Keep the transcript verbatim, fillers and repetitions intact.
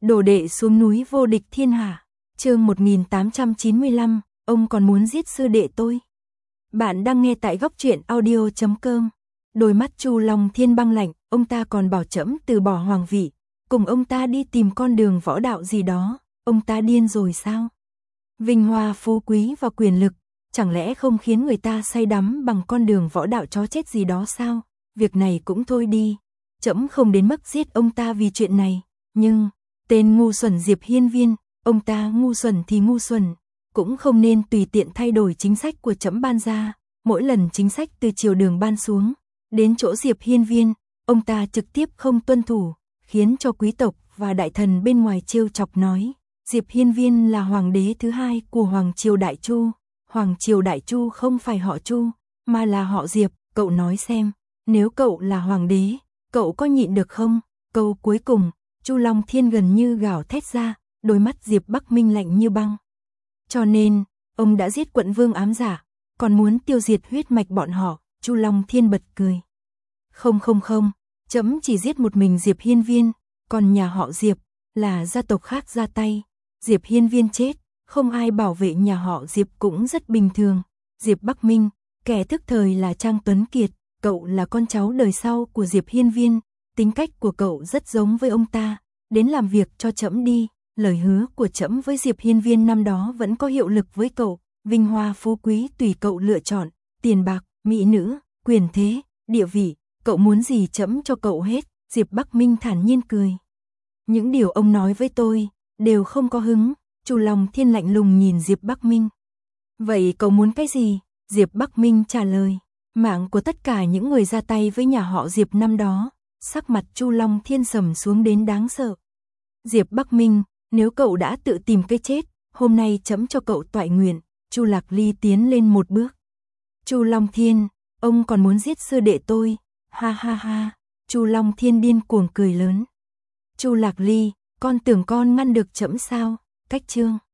Đồ đệ xuống núi vô địch thiên hạ. Chương một nghìn tám trăm chín mươi lăm, ông còn muốn giết sư đệ tôi. Bạn đang nghe tại góc truyện audio chấm com. Đôi mắt Chu Long Thiên băng lạnh, ông ta còn bảo trẫm từ bỏ hoàng vị, cùng ông ta đi tìm con đường võ đạo gì đó, ông ta điên rồi sao? Vinh hoa phú quý và quyền lực, chẳng lẽ không khiến người ta say đắm bằng con đường võ đạo chó chết gì đó sao? Việc này cũng thôi đi, trẫm không đến mức giết ông ta vì chuyện này, nhưng tên ngu xuẩn Diệp Hiên Viên, ông ta ngu xuẩn thì ngu xuẩn, cũng không nên tùy tiện thay đổi chính sách của trẫm ban ra. Mỗi lần chính sách từ triều đường ban xuống đến chỗ Diệp Hiên Viên, ông ta trực tiếp không tuân thủ, khiến cho quý tộc và đại thần bên ngoài trêu chọc nói, Diệp Hiên Viên là hoàng đế thứ hai của Hoàng triều Đại Chu. Hoàng triều Đại Chu không phải họ Chu, mà là họ Diệp. Cậu nói xem, nếu cậu là hoàng đế, cậu có nhịn được không? Câu cuối cùng, Chu Long Thiên gần như gào thét ra, đôi mắt Diệp Bắc Minh lạnh như băng. Cho nên, ông đã giết quận vương ám giả, còn muốn tiêu diệt huyết mạch bọn họ. Chu Long Thiên bật cười. Không không không, trẫm chỉ giết một mình Diệp Hiên Viên, còn nhà họ Diệp là gia tộc khác ra tay. Diệp Hiên Viên chết, không ai bảo vệ nhà họ Diệp cũng rất bình thường. Diệp Bắc Minh, kẻ thức thời là Trang Tuấn Kiệt, cậu là con cháu đời sau của Diệp Hiên Viên, tính cách của cậu rất giống với ông ta, đến làm việc cho trẫm đi. Lời hứa của trẫm với Diệp Hiên Viên năm đó vẫn có hiệu lực với cậu, vinh hoa phú quý tùy cậu lựa chọn, tiền bạc, mỹ nữ, quyền thế, địa vị, cậu muốn gì trẫm cho cậu hết. Diệp Bắc Minh thản nhiên cười. Những điều ông nói với tôi đều không có hứng. Chu Long Thiên lạnh lùng nhìn Diệp Bắc Minh. Vậy cậu muốn cái gì? Diệp Bắc Minh trả lời, mạng của tất cả những người ra tay với nhà họ Diệp năm đó. Sắc mặt Chu Long Thiên sầm xuống đến đáng sợ. Diệp Bắc Minh, nếu cậu đã tự tìm cái chết, hôm nay trẫm cho cậu toại nguyện. Chu Lạc Ly tiến lên một bước. Chu Long Thiên, ông còn muốn giết sư đệ tôi? Ha ha ha. Chu Long Thiên điên cuồng cười lớn. Chu Lạc Ly, con tưởng con ngăn được trẫm sao? Cách chương